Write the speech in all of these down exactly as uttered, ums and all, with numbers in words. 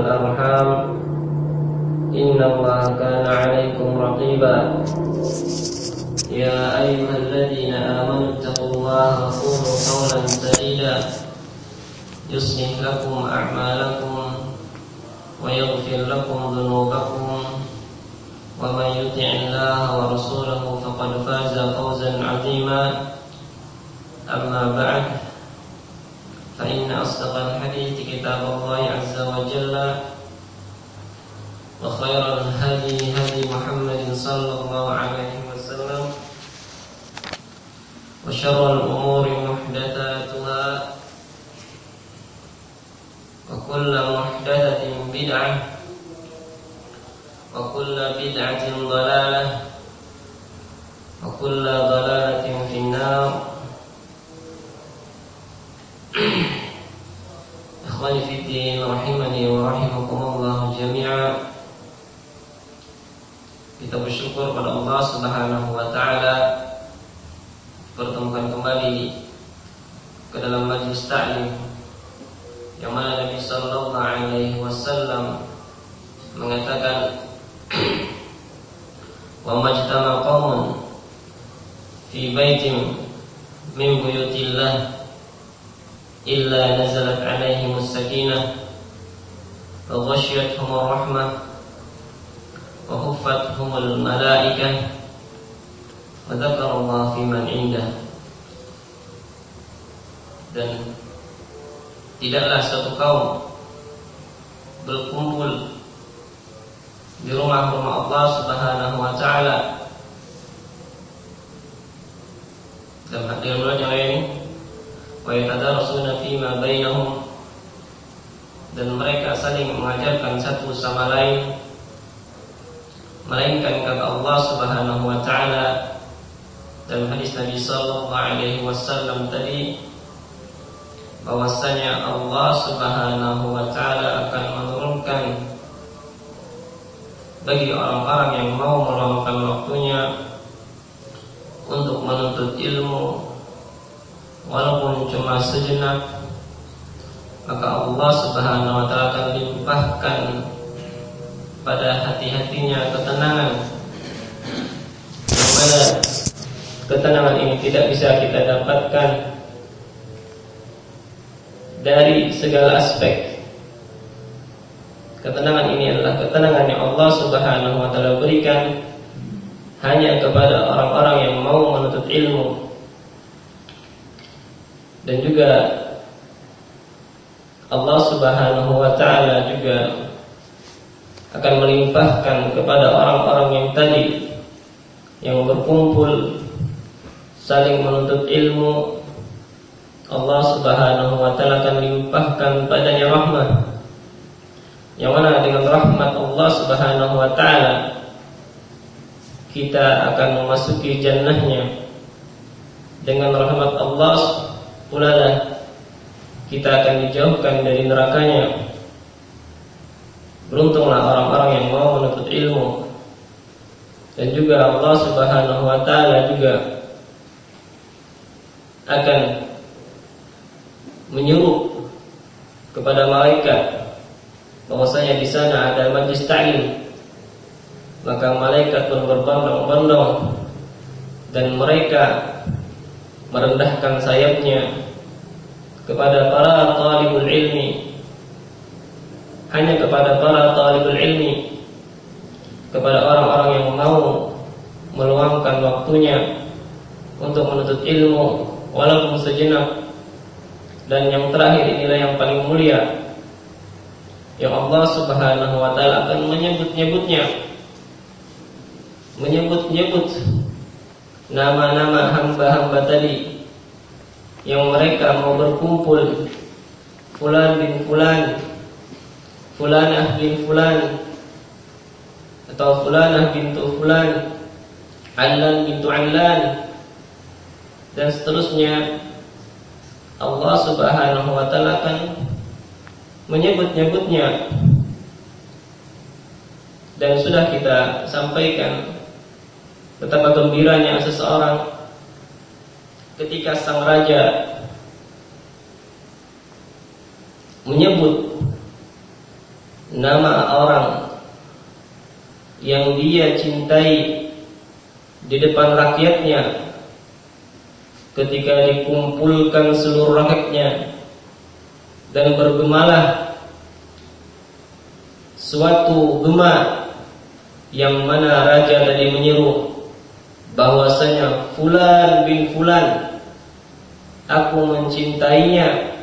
والأرحام إن الله كان عليكم رقيبا يا أيها الذين آمنوا اتقوا الله وقولوا قولا سديدا يصلح لكم أعمالكم ويغفر لكم ذنوبكم ومن يطع الله ورسوله فقد فاز فوزا عظيما أما بعد فإن أصدق الحديث كتاب الله عز وجل وخير الهدي هدي محمد صلى الله عليه وسلم وشر الأمور محدثاتها وكل محدثة بدعة وكل بدعة ضلالة وكل ضلالة في النار. Ikhwani fiddin rahimani wa rahimakumullah jami'a. Kita bersyukur pada Allah Subhanahu wa taala pertemukan kembali ke dalam majlis ta'lim yang mana Nabi sallallahu alaihi wasallam mengatakan wa majtama qaumun fi baitin min buyutillah illa nazalat alaihimus sakinah wa ghashiyatuhumur rahmah wa huffathumul malaikah wa dzakarallaha fi man indah. Dan tidaklah suatu kaum berkumpul di rumah-rumah Allah Subhanahu wa taala dalam hadis yang lain wa yatadarasuna fima bainahum, dan mereka saling mengajarkan satu sama lain, melainkan kata Allah Subhanahu wa taala dalam hadis Nabi sallallahu alaihi wasallam tadi bahwasanya Allah Subhanahu wa taala akan menurunkan bagi orang-orang yang mau meluangkan waktunya untuk menuntut ilmu walaupun cuma sejenak, maka Allah Subhanahu wa taala akan limpahkan pada hati-hatinya ketenangan, yang mana ketenangan ini tidak bisa kita dapatkan dari segala aspek. Ketenangan ini adalah ketenangan yang Allah Subhanahu wa taala berikan hanya kepada orang-orang yang mau menuntut ilmu. Dan juga Allah Subhanahu wa taala juga akan melimpahkan kepada orang-orang yang tadi yang berkumpul saling menuntut ilmu. Allah Subhanahu wa taala akan limpahkan padanya rahmat, yang mana dengan rahmat Allah Subhanahu wa taala kita akan memasuki jannahnya. Dengan rahmat Allah pula kita akan dijauhkan dari nerakanya. Beruntunglah orang-orang yang mau menuntut ilmu. Dan juga Allah Subhanahu wa taala juga akan menyuruh kepada malaikat bahwasanya di sana ada majlis ta'lim. Maka malaikat pun berbondong-bondong dan mereka merendahkan sayapnya kepada para talibul ilmi, hanya kepada para talibul ilmi, kepada orang-orang yang mau meluangkan waktunya untuk menuntut ilmu walaupun sejenak. Dan yang terakhir inilah yang paling mulia, yang Allah Subhanahu wa taala akan menyebut-nyebutnya, menyebut-nyebut nama-nama hamba-hamba tadi yang mereka mau berkumpul, fulan bin fulan, fulanah bin fulan, atau fulanah bintu fulan, allan bintu allan, dan seterusnya. Allah Subhanahu wa taala akan menyebut-nyebutnya. Dan sudah kita sampaikan betapa gembiranya seseorang ketika sang raja menyebut nama orang yang dia cintai di depan rakyatnya, ketika dikumpulkan seluruh rakyatnya, dan bergemalah suatu gema yang mana raja tadi menyeru bahwasanya fulan bin fulan, aku mencintainya.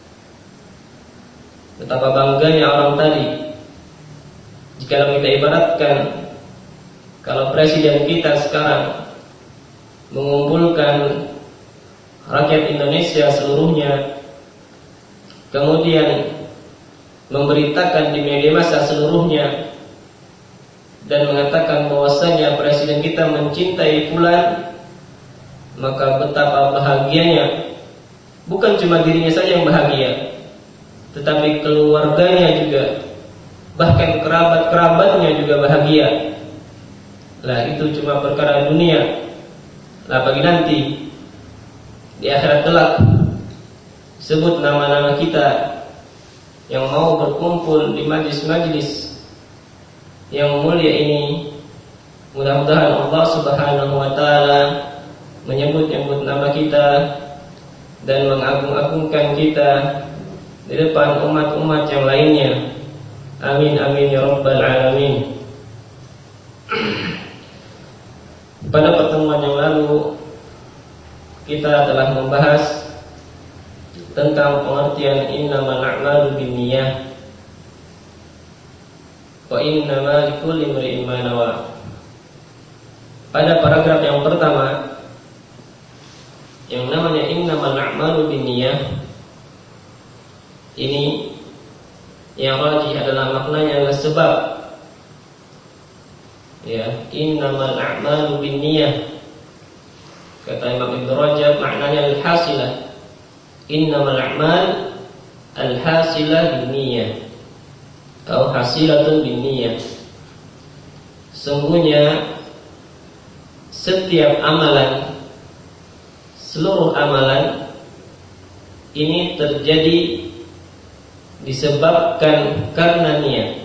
Betapa bangganya orang tadi. Jika kita ibaratkan, kalau presiden kita sekarang mengumpulkan rakyat Indonesia seluruhnya, kemudian memberitakan di media massa seluruhnya dan mengatakan bahwasanya presiden kita mencintai fulan, maka betapa bahagianya. Bukan cuma dirinya saja yang bahagia, tetapi keluarganya juga, bahkan kerabat-kerabatnya juga bahagia. Lah itu cuma perkara dunia. Lah bagi nanti di akhirat kelak, sebut nama-nama kita yang mau berkumpul di majlis-majlis yang mulia ini. Mudah-mudahan Allah Subhanahu wa taala menyebut-nyebut nama kita dan mengagung-agungkan kita di depan umat-umat yang lainnya. Amin amin ya rabbal alamin. Pada pertemuan yang lalu kita telah membahas tentang pengertian innamal a'malu binniyah wa innamal likulli imri'in ma nawa. Pada paragraf yang pertama, yang namanya innamal a'malu binniyah, ini yang rajih adalah maknanya adalah sebab. Ya, innamal a'malu binniyah. Kata Imam Ibnu Rajab, maknanya al-hasilah. Innamal a'mal al-hasilah binniyah atau hasilatun binniyah. Sungguhnya setiap amalan, seluruh amalan ini terjadi disebabkan karena niat.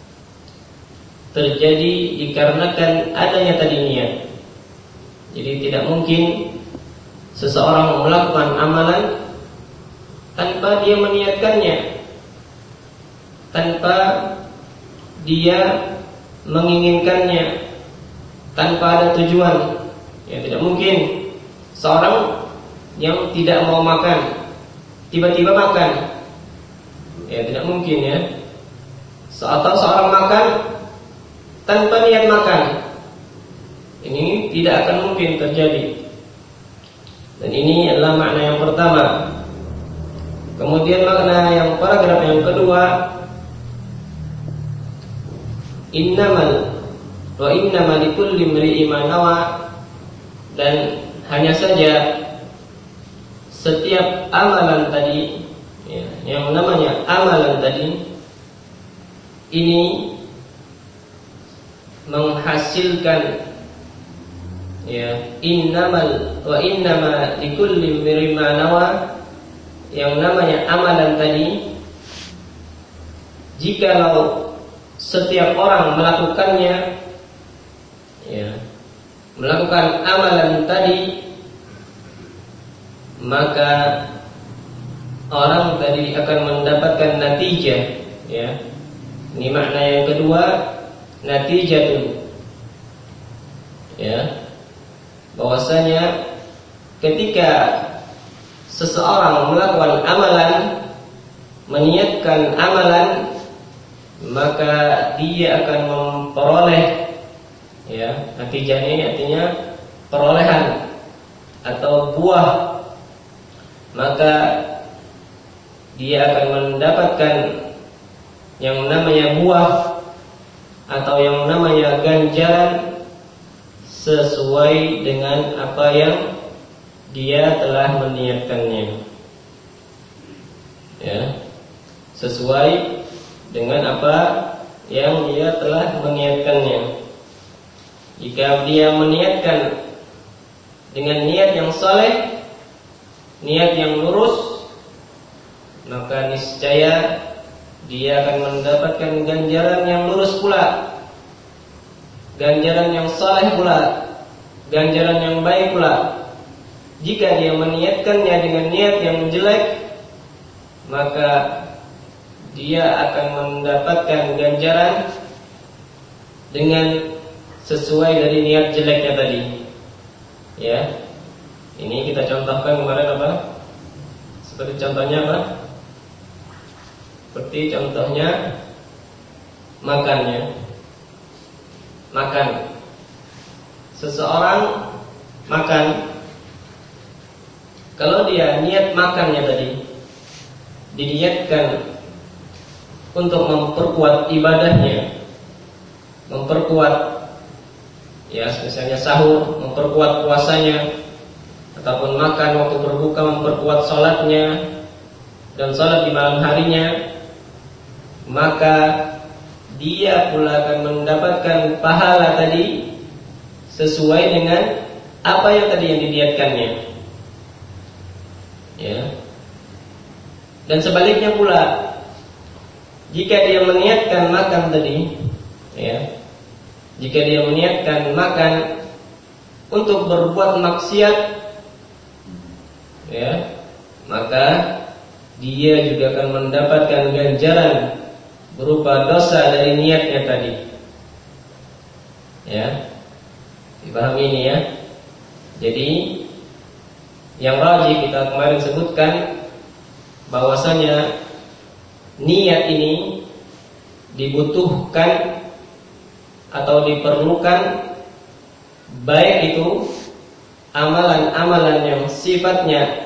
Terjadi dikarenakan adanya tadi niat. Jadi tidak mungkin seseorang melakukan amalan tanpa dia meniatkannya, tanpa dia menginginkannya, tanpa ada tujuan. Ya tidak mungkin seorang yang tidak mau makan tiba-tiba makan. Ya tidak mungkin ya. Atau seorang makan tanpa niat makan. Ini tidak akan mungkin terjadi. Dan ini adalah makna yang pertama. Kemudian makna yang paragraf yang kedua, innamal wa innamal likulli imri'in ma nawa, dan hanya saja setiap amalan tadi, ya, yang namanya amalan tadi ini menghasilkan, ya, innamal wa innama likulli imri'in ma nawa, yang namanya amalan tadi, jikalau setiap orang melakukannya, ya, melakukan amalan tadi, maka orang tadi akan mendapatkan natijah, ya. Ini makna yang kedua, natijatun, ya, bahwasanya ketika seseorang melakukan amalan, meniatkan amalan, maka dia akan memperoleh, ya, natijahnya ini artinya perolehan atau buah, maka dia akan mendapatkan yang namanya buah atau yang namanya ganjaran sesuai dengan apa yang dia telah meniatkannya, ya, sesuai dengan apa yang dia telah meniatkannya. Jika dia meniatkan dengan niat yang saleh, niat yang lurus, maka niscaya dia akan mendapatkan ganjaran yang lurus pula, ganjaran yang saleh pula, ganjaran yang baik pula. Jika dia meniatkannya dengan niat yang jelek, maka dia akan mendapatkan ganjaran dengan sesuai dari niat jeleknya tadi. Ya, ini kita contohkan kemarin apa? Seperti contohnya apa? Seperti contohnya makannya. Makan. Seseorang makan, kalau dia niat makannya tadi diniatkan untuk memperkuat ibadahnya, memperkuat, ya misalnya sahur, memperkuat puasanya, ataupun makan waktu berbuka memperkuat sholatnya, dan sholat di malam harinya, maka dia pula akan mendapatkan pahala tadi sesuai dengan apa yang tadi yang diniatkannya. Ya. Dan sebaliknya pula, jika dia meniatkan makan tadi, ya, jika dia meniatkan makan untuk berbuat maksiat, ya, maka dia juga akan mendapatkan ganjaran berupa dosa dari niatnya tadi. Ya, dipahami ini ya. Jadi yang rajih kita kemarin sebutkan bahwasanya niat ini dibutuhkan atau diperlukan, baik itu amalan-amalan yang sifatnya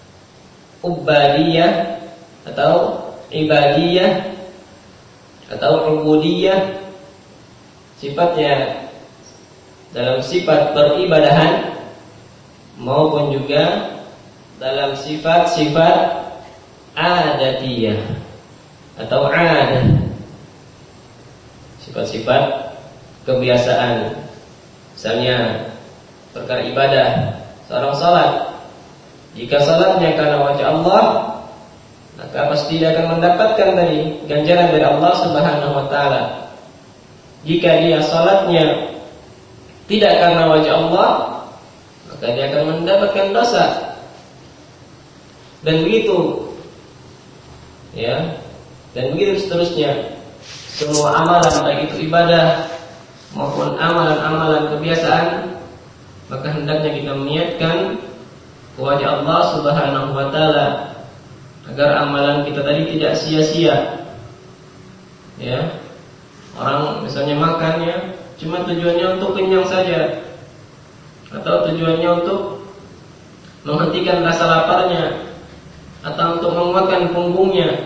ubadiyah atau ibadiyah atau ubudiyah, sifatnya dalam sifat peribadahan, maupun juga dalam sifat-sifat adatiyah atau adat, sifat-sifat kebiasaan. Misalnya perkara ibadah, seorang salat, jika salatnya karena wajah Allah, maka pasti dia akan mendapatkan tadi ganjaran dari Allah Subhanahu wa taala. Jika dia salatnya tidak karena wajah Allah, maka dia akan mendapatkan dosa. Dan begitu, ya, dan begitu seterusnya. Semua amalan, baik itu ibadah maupun amalan-amalan kebiasaan, maka hendaknya kita meniatkan wajah Allah Subhanahu wa taala, agar amalan kita tadi tidak sia-sia. Ya, orang misalnya makannya cuma tujuannya untuk kenyang saja, atau tujuannya untuk menghentikan rasa laparnya, atau untuk menguatkan punggungnya.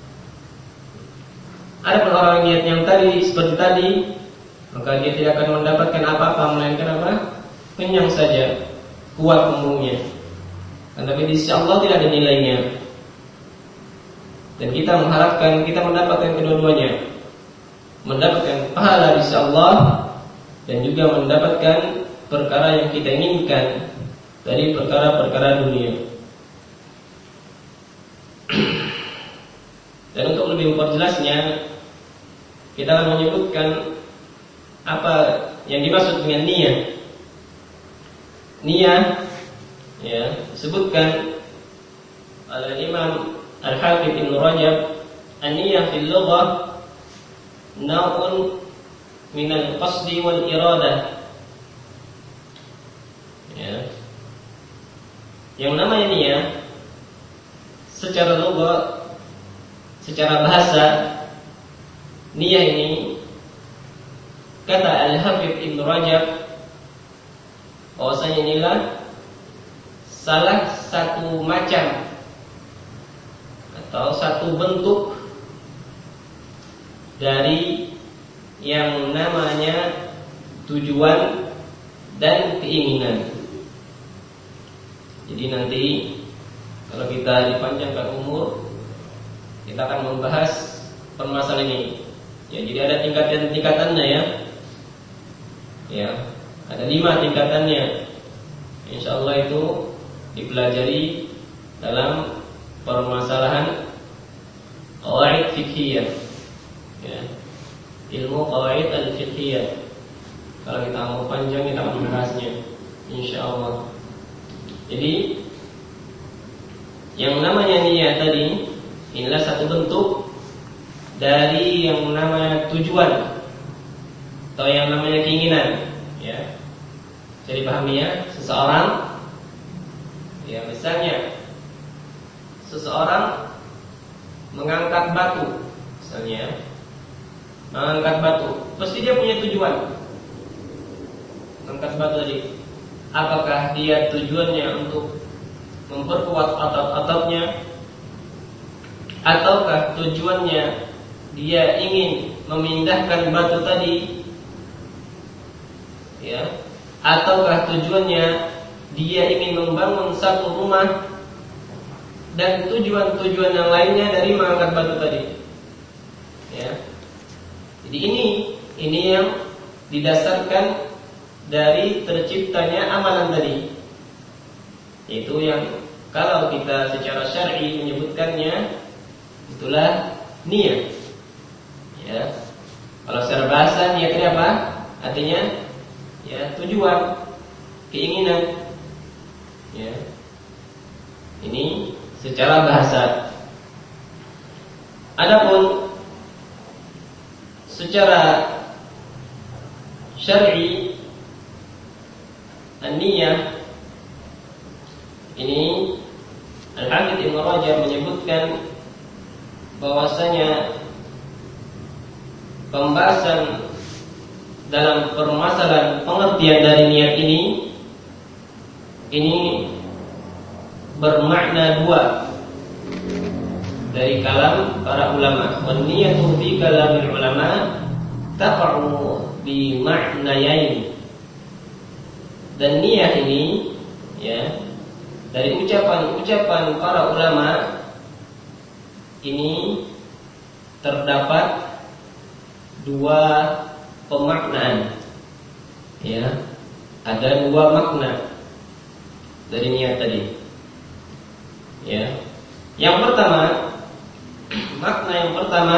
Ada pun orang niat yang tadi seperti tadi, maka dia tidak akan mendapatkan apa-apa, melainkan apa? Kenyang saja, kuat punggungnya. Tapi di sisi Allah tidak ada nilainya. Dan kita mengharapkan kita mendapatkan kedua-duanya, mendapatkan pahala di sisi Allah dan juga mendapatkan perkara yang kita inginkan dari perkara-perkara dunia. Dan untuk lebih memperjelasnya, kita akan menyebutkan apa yang dimaksud dengan niat. Niat, ya, disebutkan oleh Imam Al-Hafidz Ibnu Rajab, an-niyah fil lughah naw'un min al-qasdi wal iradah. Ya. Yang namanya niat secara lughah, secara bahasa, niat ini, kata Al-Hafidz Ibnu Rajab, bahwasanya inilah salah satu macam atau satu bentuk dari yang namanya tujuan dan keinginan. Jadi nanti kalau kita dipanjangkan umur, kita akan membahas permasalahan ini. Ya, jadi ada tingkatan-tingkatannya ya. Ya, ada lima tingkatannya. Insya Allah itu dipelajari dalam permasalahan qawaid fiqhiyah. Ya. Ilmu qawaid al-fiqhiyah. Kalau kita mau panjang kita akan membahasnya insyaallah. Jadi yang namanya niat tadi inilah satu bentuk dari yang namanya tujuan atau yang namanya keinginan, ya. Jadi pahami ya, seseorang, ya misalnya seseorang mengangkat batu, misalnya mengangkat batu, pasti dia punya tujuan. Mengangkat batu tadi, apakah dia tujuannya untuk memperkuat otot-ototnya, ataukah tujuannya dia ingin memindahkan batu tadi, ya, ataukah tujuannya dia ingin membangun satu rumah dan tujuan-tujuan yang lainnya dari mengangkat batu tadi, ya. Jadi ini ini yang didasarkan dari terciptanya amalan tadi, yaitu yang kalau kita secara syar'i menyebutkannya itulah niat, ya. Kalau secara bahasa niat itu apa? Artinya ya tujuan, keinginan, ya. Ini secara bahasa. Adapun secara syar'i an-niyah ini Al-Hafidz Ibnu Rajab menyebutkan bahwasanya pembahasan dalam permasalahan pengertian dari niat ini ini bermakna dua dari kalam para ulama. Wan niyatu fi kalamil ulama taqa'u bi ma'nayain. Dan niat ini, ya, dari ucapan-ucapan para ulama ini terdapat dua pemaknaan, ya. Ada dua makna dari niat tadi, ya. Yang pertama, makna yang pertama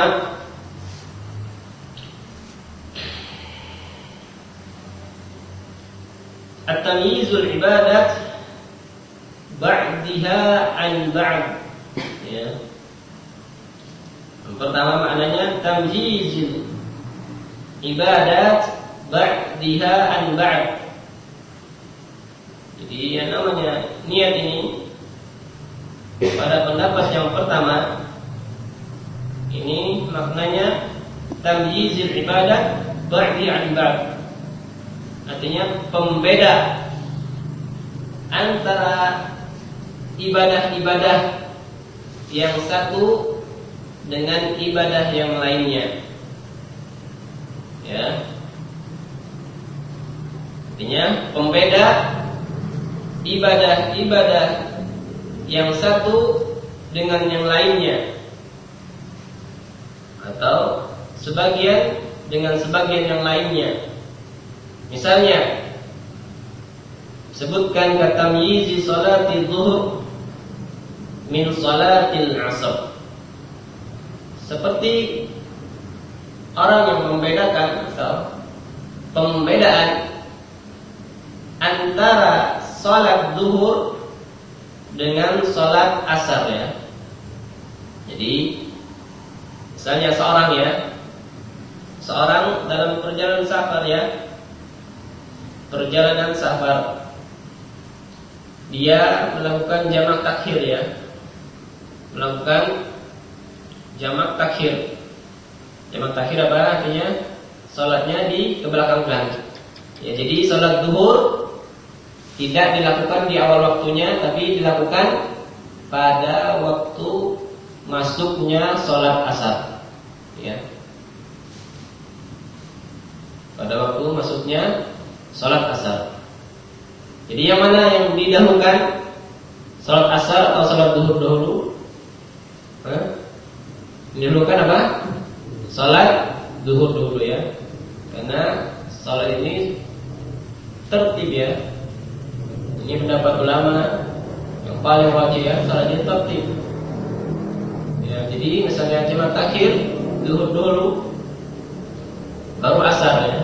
at-tamyizul ibadat ba'diha an ba'd, ya. Yang pertama maknanya tamyizul ibadat ba'diha an ba'd. Jadi yang namanya niat ini pada pendapat yang pertama ini maknanya tamyizul ibadat ba'di an ba'd. Artinya pembeda antara ibadah-ibadah yang satu dengan ibadah yang lainnya, ya. Artinya pembeda ibadah-ibadah yang satu dengan yang lainnya, atau sebagian dengan sebagian yang lainnya. Misalnya sebutkan kata tamyizi salati zuhur min salatil asr, seperti orang yang membedakan atau pembedaan antara salat zuhur dengan salat asar, ya. Jadi misalnya seorang ya seorang dalam perjalanan safar, ya, perjalanan safar, dia melakukan jamak takhir, ya, melakukan jamak takhir. Jamak takhir apa artinya? Salatnya di kebelakang-belakang. Ya, jadi salat zuhur tidak dilakukan di awal waktunya, tapi dilakukan pada waktu masuknya salat asar, ya. Pada waktu masuknya salat asar. Jadi yang mana yang didahulukan, salat asar atau salat zuhur dahulu? Hah? Didahulukan apa? Salat zuhur dahulu, ya. Karena salat ini tertib, ya. Ini pendapat ulama yang paling wajib, ya, salat ini tertib. Ya. Ya, jadi misalnya jamak takhir zuhur dulu baru asar ya.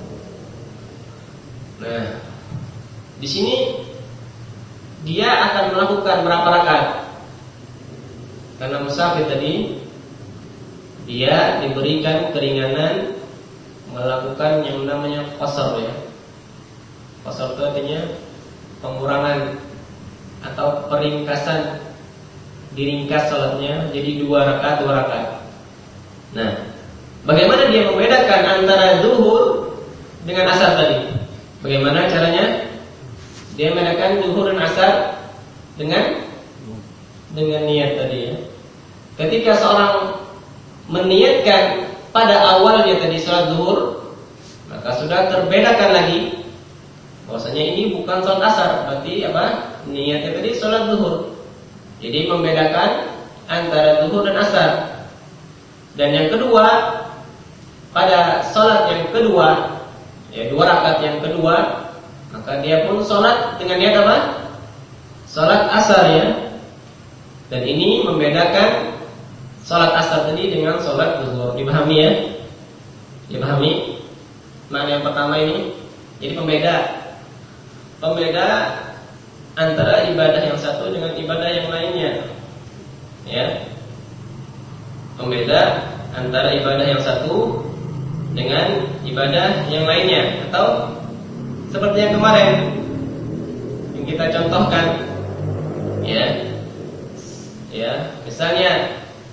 Nah, di sini dia akan melakukan berapa rakaat? Karena musafir tadi dia diberikan keringanan melakukan yang namanya qasar ya. Qasar itu artinya pengurangan atau peringkasan, diringkas salatnya jadi dua rakaat dua rakaat. Nah, bagaimana dia membedakan antara zuhur dengan asar tadi? Bagaimana caranya? Dia membedakan zuhur dan asar dengan dengan niat tadi ya. Ketika seorang meniatkan pada awalnya tadi salat zuhur, maka sudah terbedakan lagi bahwasanya ini bukan salat asar, berarti apa? Niatnya tadi salat zuhur. Jadi membedakan antara zuhur dan asar. Dan yang kedua, pada salat yang kedua, ya dua rakaat yang kedua, maka dia pun salat dengan niat apa? Salat asar ya. Dan ini membedakan salat asar tadi dengan salat zuhur. Dipahami ya? Dipahami? Makna yang pertama ini. Jadi pembeda Pembeda antara ibadah yang satu dengan ibadah yang lainnya. Ya. Pembeda antara ibadah yang satu dengan ibadah yang lainnya. Atau seperti yang kemarin yang kita contohkan. Ya. Ya, misalnya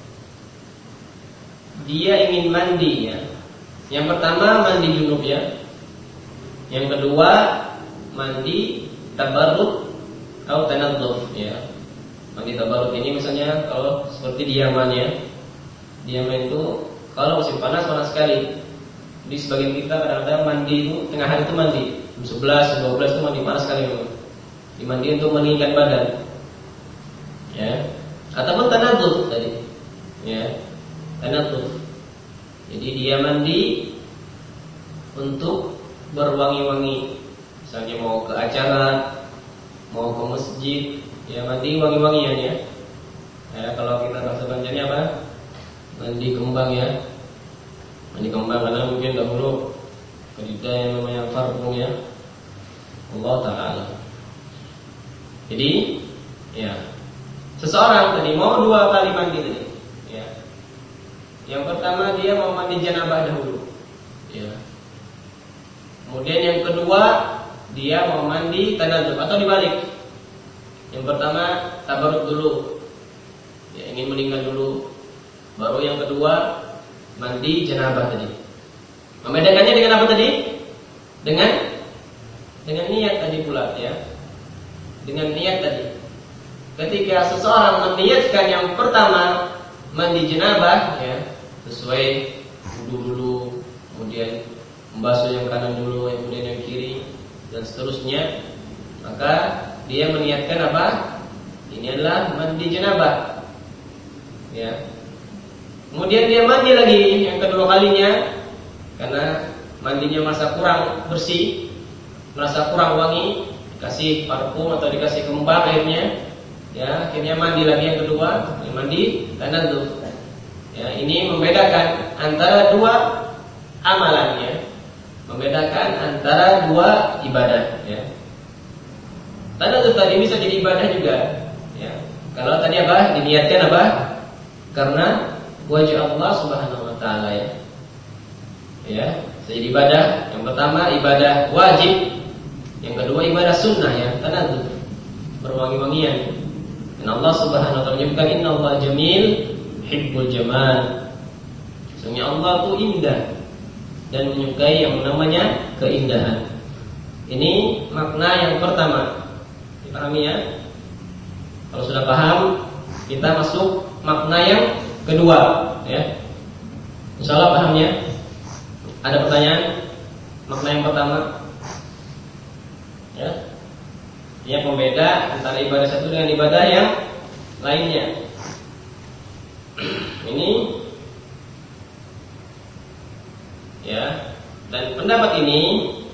dia ingin mandi ya. Yang pertama mandi junub ya. Yang kedua mandi tabarruk atau tanadzuf ya. Mandi tabarruk ini misalnya kalau seperti di Yaman ya. Di Yaman itu kalau musim panas panas sekali. Di sebagian kita kadang-kadang mandi itu tengah hari itu mandi. jam sebelas, jam dua belas itu mandi panas sekali memang. Dimandi untuk meninggikan badan. Ya. Ataupun tanadzuf tadi. Ya. Tanadzuf. Jadi dia mandi untuk berwangi-wangi. Misalnya mau ke acara, mau ke masjid, ya mandi wangi-wangian ya. Ya kalau kita bahasa Banjarnya apa? Mandi kembang ya. Mandi kembang karena mungkin dahulu ketika yang namanya parfum ya. Allah Ta'ala. Jadi ya seseorang tadi mau dua kali mandi tadi. Ya. Yang pertama dia mau mandi janabah dahulu. Ya. Kemudian yang kedua dia mau mandi tanadzuf atau dibalik. Yang pertama tabarruk dulu. Ya, ingin meninggal dulu. Baru yang kedua mandi janabah tadi. Membedakannya dengan apa tadi? Dengan dengan niat tadi pula ya. Dengan niat tadi. Ketika seseorang meniatkan yang pertama mandi janabah ya, sesuai wudu dulu, kemudian membasuh yang kanan dulu, kemudian yang kiri dan seterusnya, maka dia meniatkan apa? Ini adalah mandi janabah. Ya. Kemudian dia mandi lagi yang kedua kalinya karena mandinya merasa kurang bersih, merasa kurang wangi, dikasih parfum atau dikasih kembang akhirnya, ya akhirnya mandi lagi yang kedua, mandi tanadzuf. Ya, ini membedakan antara dua amalannya. Membedakan antara dua ibadah ya. Tanadzuf tadi bisa jadi ibadah juga ya. Kalau tadi apa? Diniatkan apa? Karena wajah Allah Subhanahu wa taala ya. Ya, jadi ibadah. Yang pertama ibadah wajib, yang kedua ibadah sunnah ya, tanadzuf. Berwangi-wangian. Dan Allah Subhanahu wa taala menyebutkan innallaha jamil hibbul jamal. Sesungguhnya Allah itu indah dan menyukai yang namanya keindahan. Ini makna yang pertama. Dipahami ya? Kalau sudah paham, kita masuk makna yang kedua ya. Insyaallah pahamnya. Ada pertanyaan? Makna yang pertama ya. Yang pembeda antara ibadah satu dengan ibadah yang lainnya. Ini ya, dan pendapat ini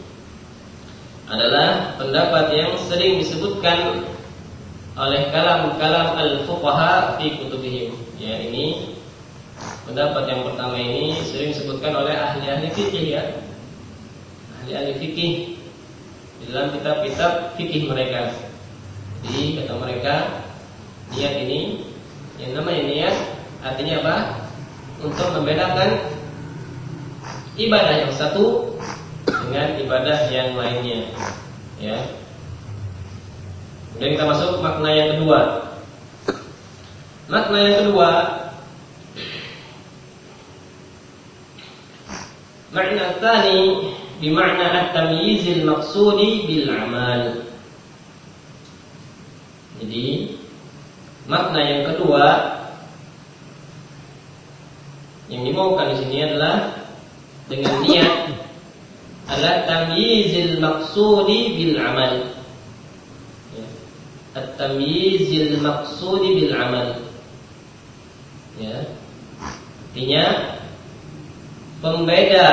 adalah pendapat yang sering disebutkan oleh kalam-kalam al-fuqaha fi kutubihim Ya, ini pendapat yang pertama ini sering disebutkan oleh ahli-ahli fikih ya. Ahli-ahli fikih dalam kitab-kitab fikih mereka. Jadi kata mereka, niat ini yang namanya niat artinya apa? Untuk membedakan ibadah yang satu dengan ibadah yang lainnya. Ya. Kemudian kita masuk makna yang kedua. Makna yang kedua, makna tsani bimakna at-tamyizil maqsudi bil amal. Jadi makna yang kedua yang dimaukan di sini adalah dengan niat adalah tamyizil maqsudi bil amal. Ya. At-tamyizil maqsudi bil amal. Ya. Artinya pembeda,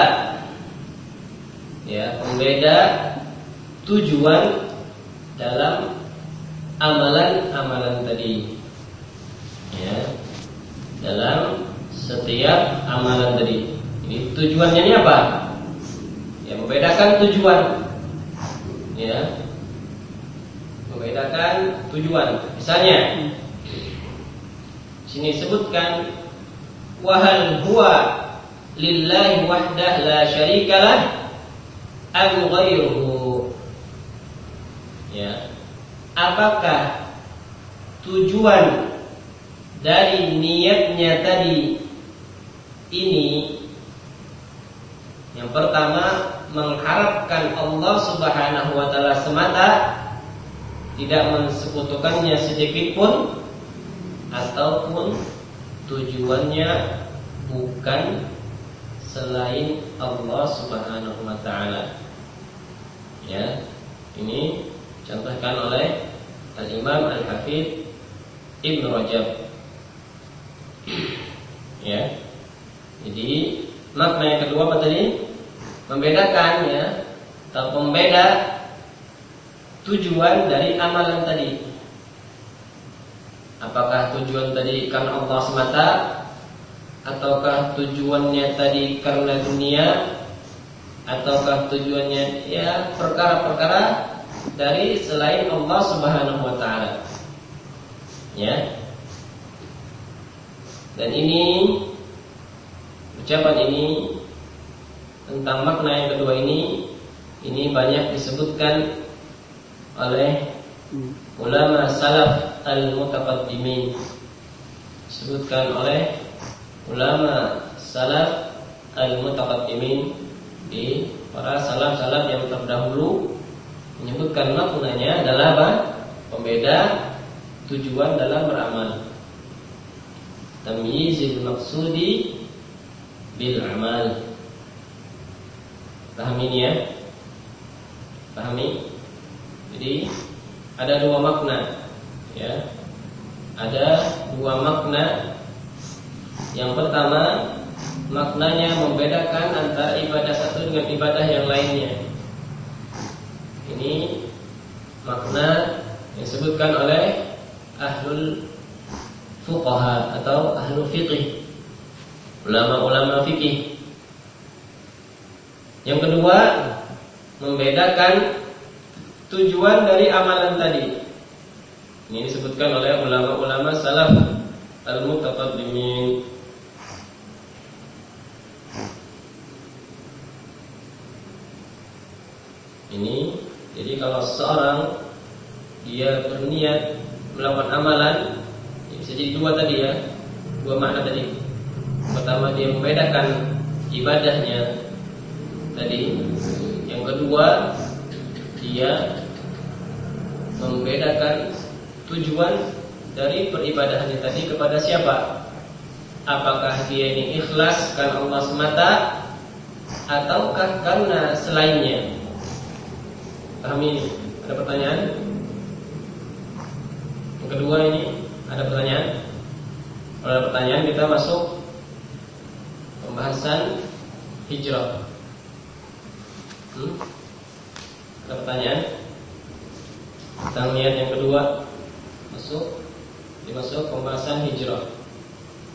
ya, pembeda tujuan dalam amalan-amalan tadi. Ya. Dalam setiap amalan tadi. Ini tujuannya ini apa? Ya, membedakan tujuan. Ya. Membedakan tujuan. Misalnya sini sebutkan wahal huwa lillahi wahdah la syarikalah am ghairuhu. Ya. Apakah tujuan dari niatnya tadi ini yang pertama mengharapkan Allah Subhanahu wa taala semata, tidak mensekutukannya sedikit pun, ataupun tujuannya bukan selain Allah Subhanahu wa taala. Ya, ini contohkan oleh Al-Imam Al-Hafidz Ibnu Rajab. Ya. Jadi makna yang kedua apa tadi? Membedakan, ya, atau pembeda tujuan dari amalan tadi. Apakah tujuan tadi karena Allah semata, ataukah tujuannya tadi karena dunia, ataukah tujuannya ya perkara-perkara dari selain Allah Subhanahu wa taala. Ya. Dan ini ucapan ini tentang makna yang kedua ini ini banyak disebutkan oleh ulama salaf al-mutaqaddimin, disebutkan oleh ulama salaf al-mutaqaddimin, di para salaf-salaf yang terdahulu menyebutkan maknanya adalah apa? Pembeda tujuan dalam beramal. Tamyizil maqsudi bil amal. Pahami ini ya? Pahami? Jadi ada dua makna, ya. Ada dua makna. Yang pertama, maknanya membedakan antara ibadah satu dengan ibadah yang lainnya. Ini makna yang disebutkan oleh ahlul fuqaha atau ahlul fiqih, ulama-ulama fikih. Yang kedua, membedakan tujuan dari amalan tadi. Ini disebutkan oleh ulama-ulama salaf al-mutaqaddimin. Ini jadi kalau seorang dia berniat melakukan amalan, bisa jadi dua tadi ya, dua makna tadi. Pertama, dia membedakan ibadahnya tadi. Yang kedua, dia membedakan tujuan dari peribadahannya tadi kepada siapa? Apakah dia ini ikhlas karena Allah semata, ataukah karena selainnya? Pahami ini? Ada pertanyaan? Yang kedua ini ada pertanyaan? Kalau ada pertanyaan, kita masuk pembahasan hijrah. Hmm? Ada pertanyaan tentang niat yang kedua? Masuk, dimasuk pembahasan hijrah.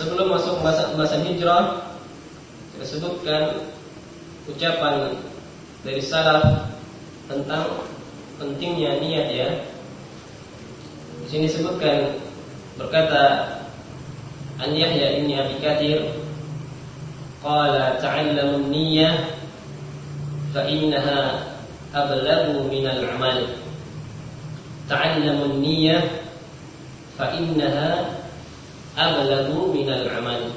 sebelum masuk pembahasan hijrah, kita sebutkan ucapan dari salaf tentang pentingnya niat ya. Di sini disebutkan berkata An Yahya ibn Abi Katsir qala ta'allamu niyyah fa innaha ablagu minal amal. Ta'allamu niyyah fa innaha ablagu minal amal.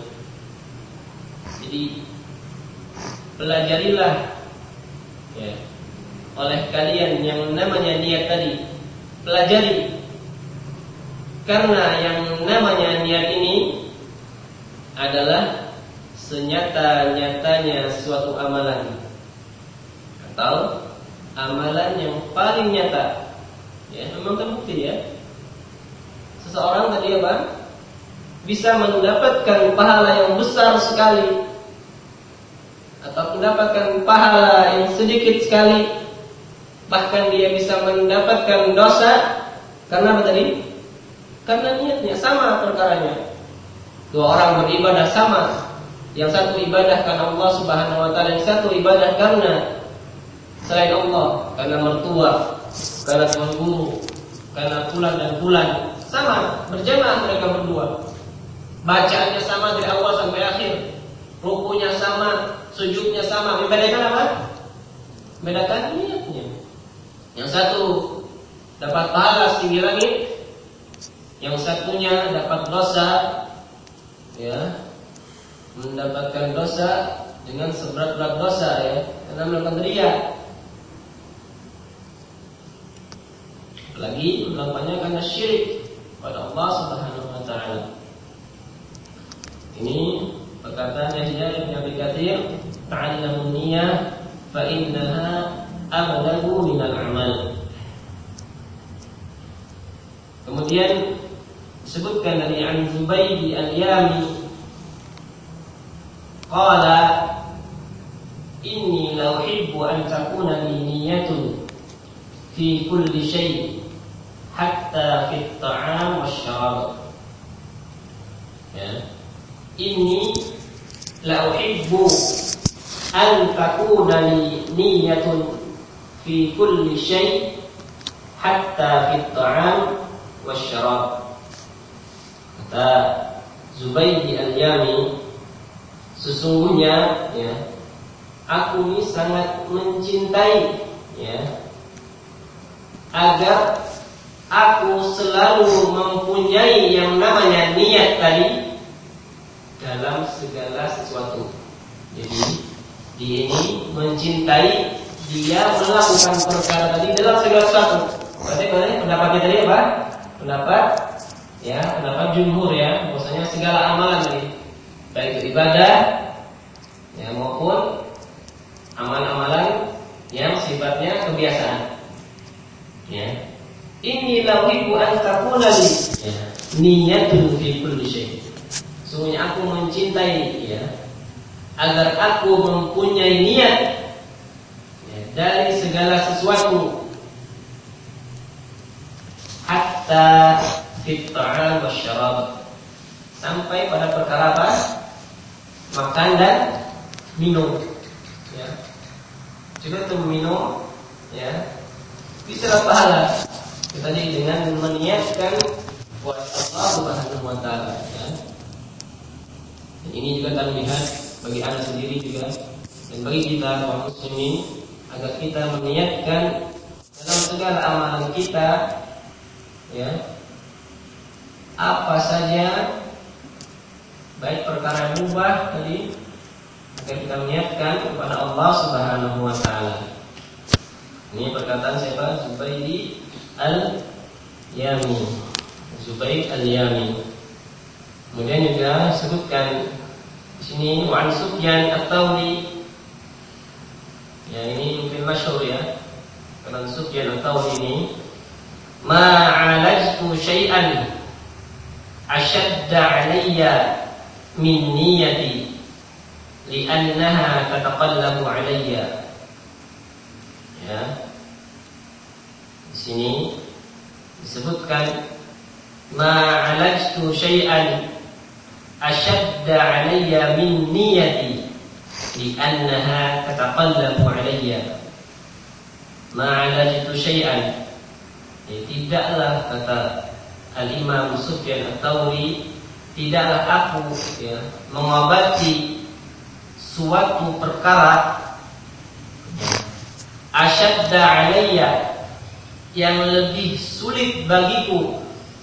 Jadi pelajarilah ya, oleh kalian yang namanya niat tadi. Pelajari, karena yang namanya niat ini adalah senyata-nyatanya suatu amalan atau amalan yang paling nyata. Ya, memang terbukti ya. Seseorang tadi apa? Bisa mendapatkan pahala yang besar sekali atau mendapatkan pahala yang sedikit sekali. Bahkan dia bisa mendapatkan dosa karena apa tadi? Karena niatnya sama perkaranya. Dua orang beribadah sama. Yang satu ibadah karena Allah Subhanahu wa taala, yang satu ibadah karena selain Allah, karena mertua, karena tuan guru, karena fulan dan fulan. Sama, berjamaah mereka berdua. Bacaannya sama dari awal sampai akhir. Rukunya sama, sujudnya sama. Membedakan apa? Membedakan niatnya. Yang satu dapat pahala setinggi langit, yang satunya dapat dosa, ya, mendapatkan dosa dengan seberat-berat dosa ya, karena melakukan riya. Lagi melakukannya karena syirik pada Allah Subhanahu wa taala. Ini perkataan Yahya bin Abi Katsir, ta'allamu niyyah fa innaha ablagu minal amal. Kemudian disebutkan dari An Zubaydi al-Yami qala inni la uhibbu an takuna li niyyatun fi kulli shay hatta fi at-ta'am wasyarab. Ya. Inni la uhibbu an takuna li niyyatun fi kulli shay hatta fi at-ta'am wasyarab. Kata Zubaydi al-Yami, sesungguhnya ya, aku ini sangat mencintai ya, agar aku selalu mempunyai yang namanya niat tadi dalam segala sesuatu. Jadi dia ini mencintai, dia melakukan perkara tadi dalam segala sesuatu. Berarti pendapatnya tadi apa? Pendapat ya, pendapat jumhur ya, bahwasanya segala amalan tadi, baik itu ibadah ya maupun amalan-amalan yang sifatnya kebiasaan. Ya. Inni la uhibbu an takuna li niyyatun fi kulli shay. Sungguhnya aku mencintai ya, agar aku mempunyai niat ya, dari segala sesuatu, hatta fit ta'am wasyarab, sampai pada perkara apa? Makan dan minum. Ya. Juga itu minum ya, bisa dapat pahala. Tadi dengan meniatkan buat Allah Subhanahu wa taala ya. Dan ini juga terlihat bagi anda sendiri juga dan bagi kita kaum muslimin, agar kita meniatkan dalam segala amalan kita ya, apa saja baik perkara mubah tadi, agar kita meniatkan kepada Allah Subhanahu wa taala. Ini perkataan siapa? Zubaydi al-Yami. Zubayd al-Yami. Kemudian juga sebutkan di sini wa an Sufyan ats-Tsauri. Ya, ini mungkin masyhur ya. Karena Sufyan ats-Tsauri ini, ma 'alajtu syai'an ashadda 'alayya min niyyati li'annaha tataqallabu 'alayya. Ya. Di sini disebutkan ma 'alajtu syai'an ashadda 'alayya min niyyati li'annaha tataqallabu 'alayya ma 'alajtu syai'an. Ya, tidaklah kata Al-Imam Sufyan Ats-Tsauri, tidaklah aku ya, mengobati suatu perkara asyadda 'alayya, yang lebih sulit bagiku,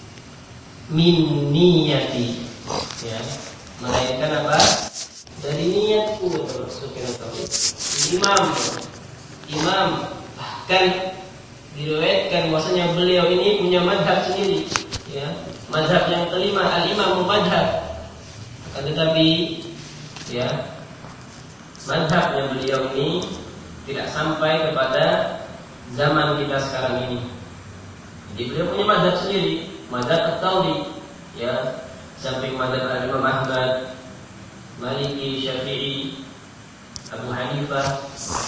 min niyati, ya, melainkan apa? Dari niatku. Sufyan Ats-Tsauri imam imam bahkan diriwayatkan bahwasanya beliau ini punya mazhab sendiri, ya, mazhab yang kelima, al-imam mazhab. Akan tetapi ya, mazhabnya beliau ini tidak sampai kepada zaman kita sekarang ini. Jadi beliau punya mazhab sendiri, mazhab Ats-Tsauri, ya, samping mazhab al-Imam Ahmad, Maliki, Syafi'i, Abu Hanifah,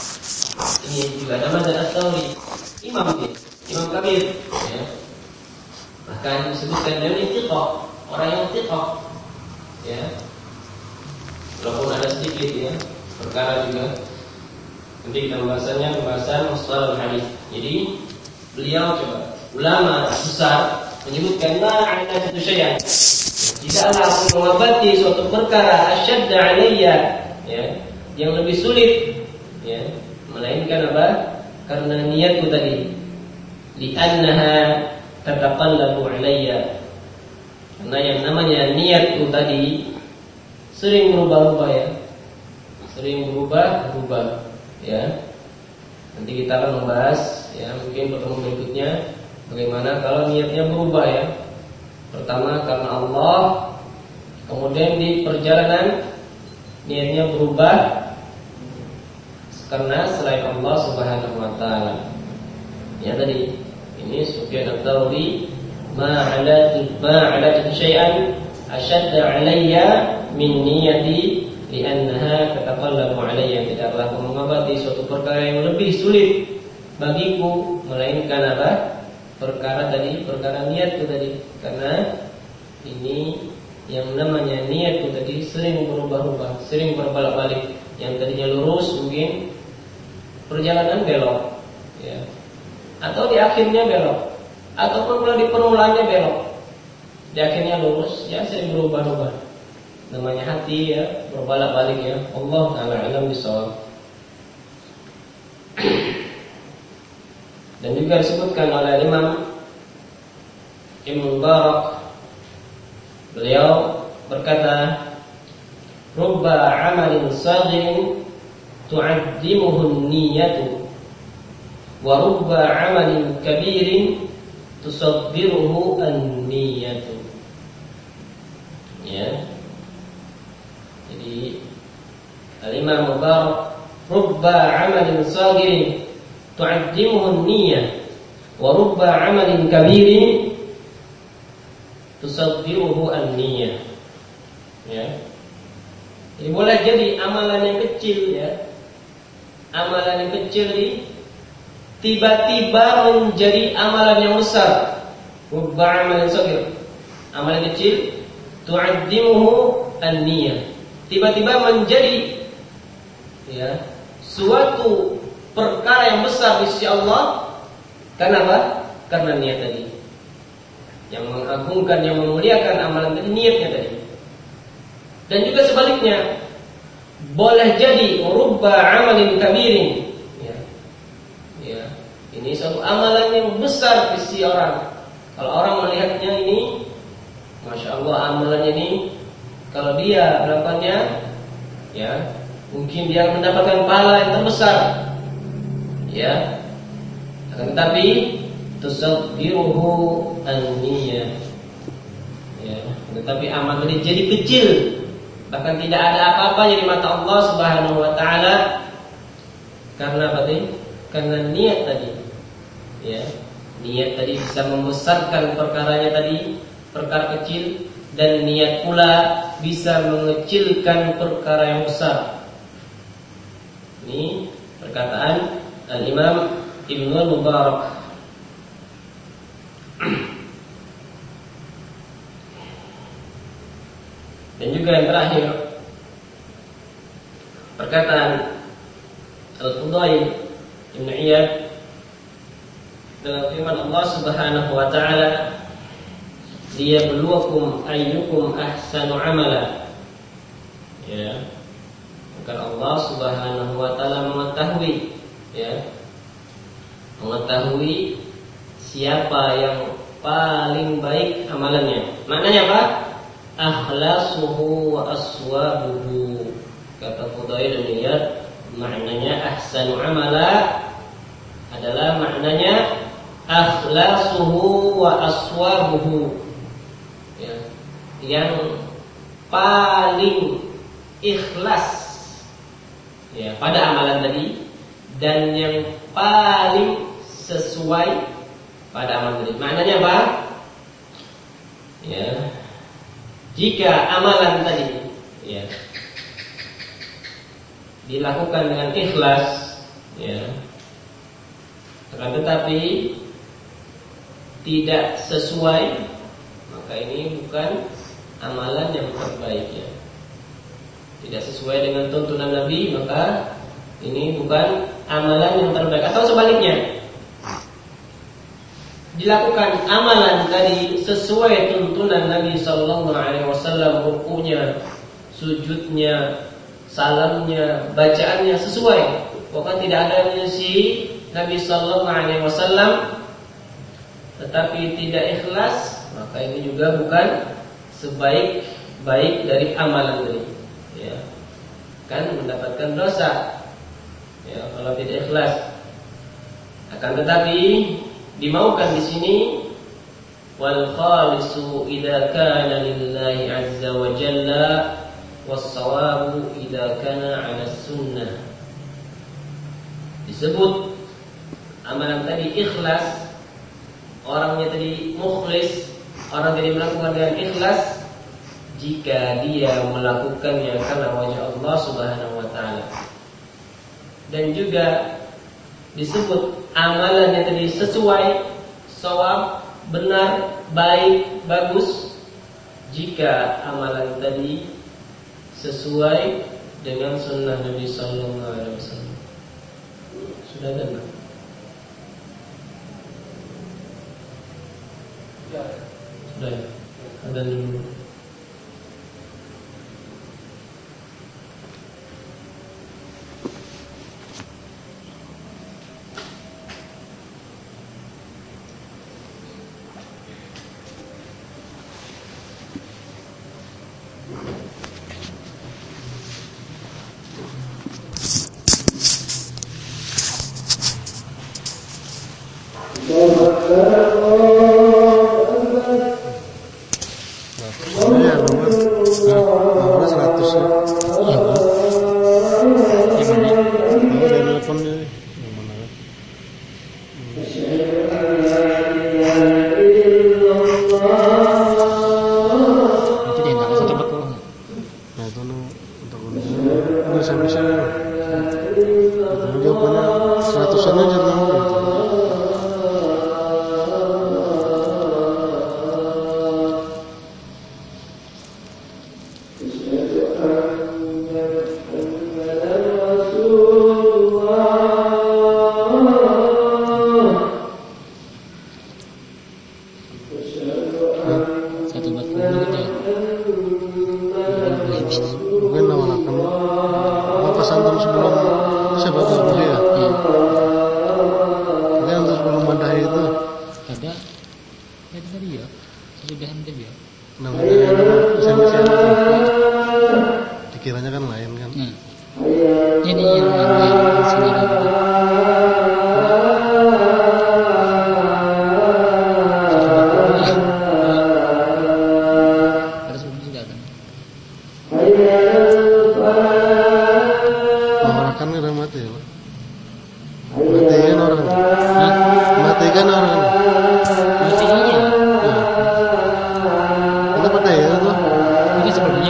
ini juga ada mazhab Ats-Tsauri, imam dia, imam kabir, ya. Bahkan disebutkan dia ini thiqah, orang yang thiqah, ya. Walaupun ada sedikit ya perkara juga. Nanti kita pembahasannya pembahasan mustalah hadis. Jadi beliau coba ulama besar menyebutkan la ada satu syai'an, tidaklah aku mengobati suatu perkara asyadda 'alayya, ya, yang lebih sulit, ya, melainkan apa? Karena niatku tadi, li'annaha tataqallabu 'alayya, karena yang namanya niatku tadi sering berubah-ubah, ya, sering berubah-ubah, ya. Nanti kita akan membahas, ya, mungkin pertemuan berikutnya bagaimana kalau niatnya berubah, ya. Pertama karena Allah, kemudian di perjalanan niatnya berubah karena selain Allah Subhanahu wa taala. Ya, tadi ini Sufyan Ats-Tsauri, ma 'ala ma 'ala syai'an ashadda 'alayya min niyyati li'annaha tataqallabu 'alayya, tidaklah aku mengobati suatu perkara yang lebih sulit bagiku melainkan apa? Perkara tadi, perkara niatku tadi, karena ini yang namanya niatku tadi sering berubah-ubah, sering berbolak-balik. Yang tadinya lurus mungkin perjalanan belok, ya, atau di akhirnya belok, ataupun kalau di permulaannya belok, di akhirnya lurus, ya, sering berubah-ubah. Namanya hati, ya, berbolak-balik, ya. Allah ta'ala alam bisawab. Dan juga disebutkan oleh Imam Ibnu Mubarak, beliau berkata, rubba amalin saghirin tu'addimuhu an-niyyatu wa rubba amalin kabirin tusaggiruhu an-niyyatu. Ya. Jadi Al-Imam Mubarak, rubba amalin saghirin tu'addimuhu an-niyyah wa rubba amalin kabirin tusaggiruhu an-niyyah. Ya. Jadi boleh jadi amalan yang kecil, ya, amalan yang kecil ini tiba-tiba menjadi amalan yang besar. Rubba amalin saghir, amalan kecil, tu'addimuhu an-niyyah, tiba-tiba menjadi, ya, suatu perkara yang besar di sisi Allah. Kenapa? Karena niat tadi. Yang mengagungkan, yang memuliakan amalan tadi, niatnya tadi. Dan juga sebaliknya, boleh jadi rubba amalin kabirin, ya, ya, ini suatu amalan yang besar di sisi orang. Kalau orang melihatnya ini, masya Allah, amalannya ini, kalau dia melakukannya, ya, mungkin dia mendapatkan pahala yang terbesar, ya. Akan tetapi tusaggiruhu an-niyyah, ya, tetapi amal ini jadi kecil, bahkan tidak ada apa-apanya di mata Allah Subhanahu wa taala. Karena apa tadi? Karena niat tadi, ya. Niat tadi bisa membesarkan perkaranya tadi, perkara kecil, dan niat pula bisa mengecilkan perkara yang besar. Ini perkataan Al-Imam Ibnu Mubarak. Dan juga yang terakhir, perkataan Al-Fudail Ibn Iyad dalam firman Allah Subhanahu wa taala, liyabluwakum ayyukum ahsanu amala. Ya. Agar Allah Subhanahu wa taala mengetahui, ya. Mengetahui siapa yang paling baik amalannya. Maknanya apa? Akhlasuhu wa aswabuhu. Kata Fudail Ibn Iyad, maknanya ahsanu amala adalah maknanya akhlasuhu wa aswabuhu, ya, yang paling ikhlas, ya, pada amalan tadi, dan yang paling sesuai pada amalan tadi. Maknanya apa? Ya, jika amalan tadi, ya, dilakukan dengan ikhlas, ya, akan tetapi tidak sesuai, maka ini bukan amalan yang terbaik, ya. Tidak sesuai dengan tuntunan Nabi, maka ini bukan amalan yang terbaik. Atau sebaliknya, dilakukan amalan tadi sesuai tuntunan Nabi Sallallahu Alaihi Wasallam, rukunya, sujudnya, salamnya, bacaannya sesuai, bahkan tidak ada menyelisih Nabi Sallallahu Alaihi Wasallam, tetapi tidak ikhlas, maka ini juga bukan sebaik-baik dari amalan tadi, ya, kan mendapatkan dosa, ya, kalau tidak ikhlas. Akan tetapi dimaukan di sini wal khalisu idza kana lillahi azza wa jalla was sawabu idza kana 'ala sunnah. Disebut amalan tadi ikhlas, orangnya tadi mukhlis, orang tadi melakukan dengan ikhlas jika dia melakukannya karena wajah Allah Subhanahu wa taala. Dan juga disebut amalannya tadi sesuai, shawab, benar, baik, bagus jika amalan tadi sesuai dengan sunnah Nabi Sallallahu Alaihi Wasallam. Sudah ada enggak? Sudah ya? Ada dulu.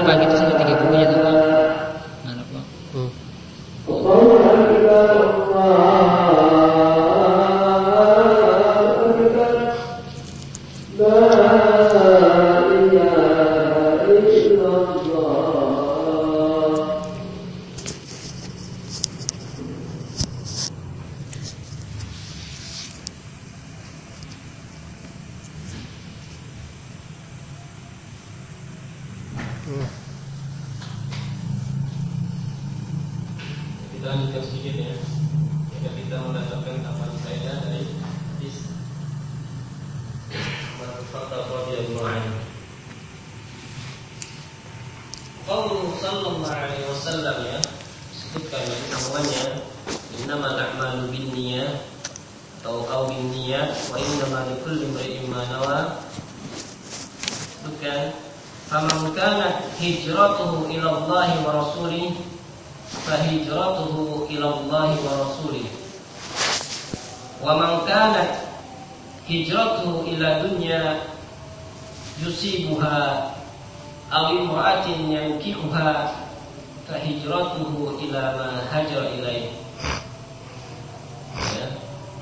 Allah lanjutkan sedikit ya. Jika kita mendapatkan tambahan faedah dari hadis Umar bin Khattab radhiyallahu anhu. Qaul sallallahu alaihi wasallam ya, sebutkan semuanya innama al-a'malu binniyat atau au binniyat wa innama likulli imrin ma nawa. Bukan faman kanat hijratuhu ila Allah wa rasulih fa hijratuhu ila Allah wa rasulih wa man kanat hijratuhu ila dunya yusibuha aw imra'atin yankihuha fa hijratuhu ila ma hajara ilaihi. Ya.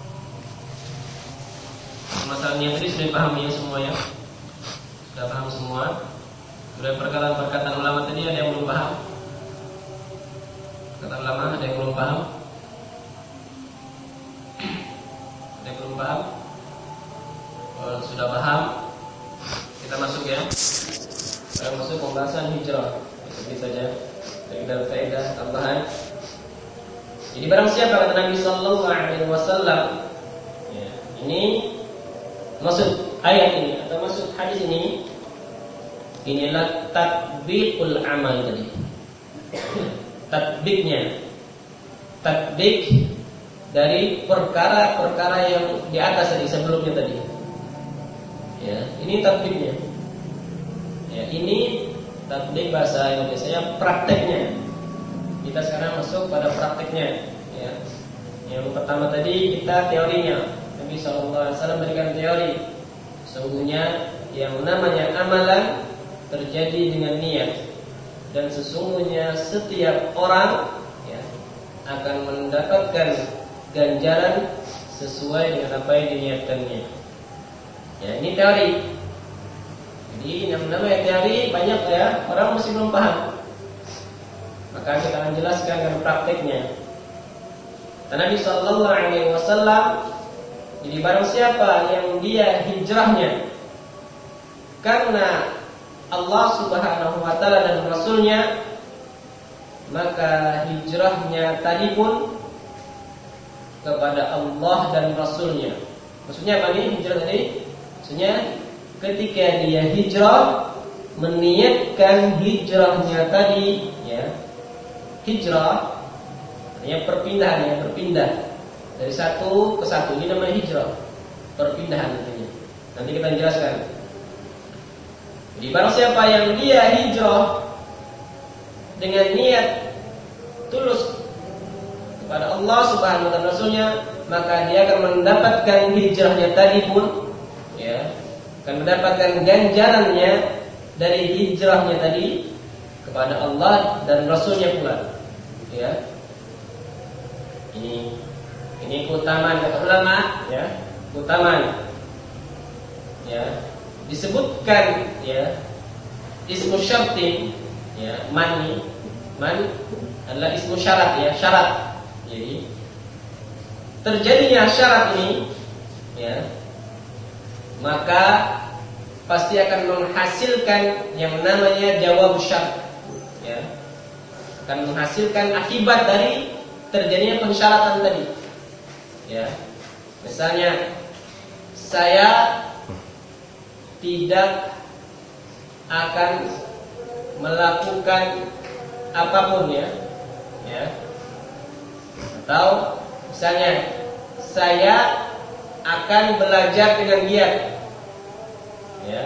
Masalah yang tadi sudah dipahami ya semua ya. Sudah paham semua. Sudah perkataan-perkataan ulama tadi ada yang belum paham? Perkataan ulama ada yang belum paham? Ada yang belum paham? Kalau sudah paham, kita masuk ya. Kita masuk pembahasan hijrah. Seperti saja. Dari faedah tambahan. Jadi barang siapa kata Nabi Sallallahu Alaihi Wasallam, ya, ini maksud ayat ini atau maksud hadis ini, inilah tatbiqul amal tadi. Tatbiqnya, tatbiq dari perkara-perkara yang di atas tadi sebelumnya tadi. Ya, ini tatbiqnya. Ya, ini tatbiq bahasa Indonesia prakteknya. Kita sekarang masuk pada prakteknya. Ya. Yang pertama tadi kita teorinya. Nabi Sallallahu Alaihi Wasallam berikan teori. Sesungguhnya yang namanya amalan terjadi dengan niat, dan sesungguhnya setiap orang ya, akan mendapatkan ganjaran sesuai dengan apa yang diniatkannya. Ya, ini teori. Jadi yang namanya teori banyak ya orang masih belum paham. Maka kita akan jelaskan dengan prakteknya. Nabi Sallallahu Alaihi Wasallam, jadi barang siapa yang dia hijrahnya karena Allah Subhanahu Wa Taala dan Rasulnya, maka hijrahnya tadi pun kepada Allah dan Rasulnya. Maksudnya apa nih hijrah tadi? Maksudnya ketika dia hijrah, meniatkan hijrahnya tadi, ya. Hijrah artinya perpindahan, ya, berpindah dari satu ke satu. Ini namanya hijrah, perpindahan artinya. Nanti kita jelaskan. Jadi barang siapa yang dia hijrah dengan niat tulus kepada Allah Subhanahu wa taala Rasulnya, maka dia akan mendapatkan hijrahnya tadi pun, ya, akan mendapatkan ganjarannya dari hijrahnya tadi kepada Allah dan Rasulnya pula. Ya, ini ini keutamaan kata ulama, ya, keutamaan. Ya, disebutkan ya ismu syartin, ya, man man adalah ismu syarat, ya, syarat. Jadi terjadinya syarat ini, ya, maka pasti akan menghasilkan yang namanya jawab syarat, ya, akan menghasilkan akibat dari terjadinya pensyaratan tadi. Ya, misalnya saya tidak akan melakukan apapun, ya, ya, atau misalnya saya akan belajar dengan giat, ya,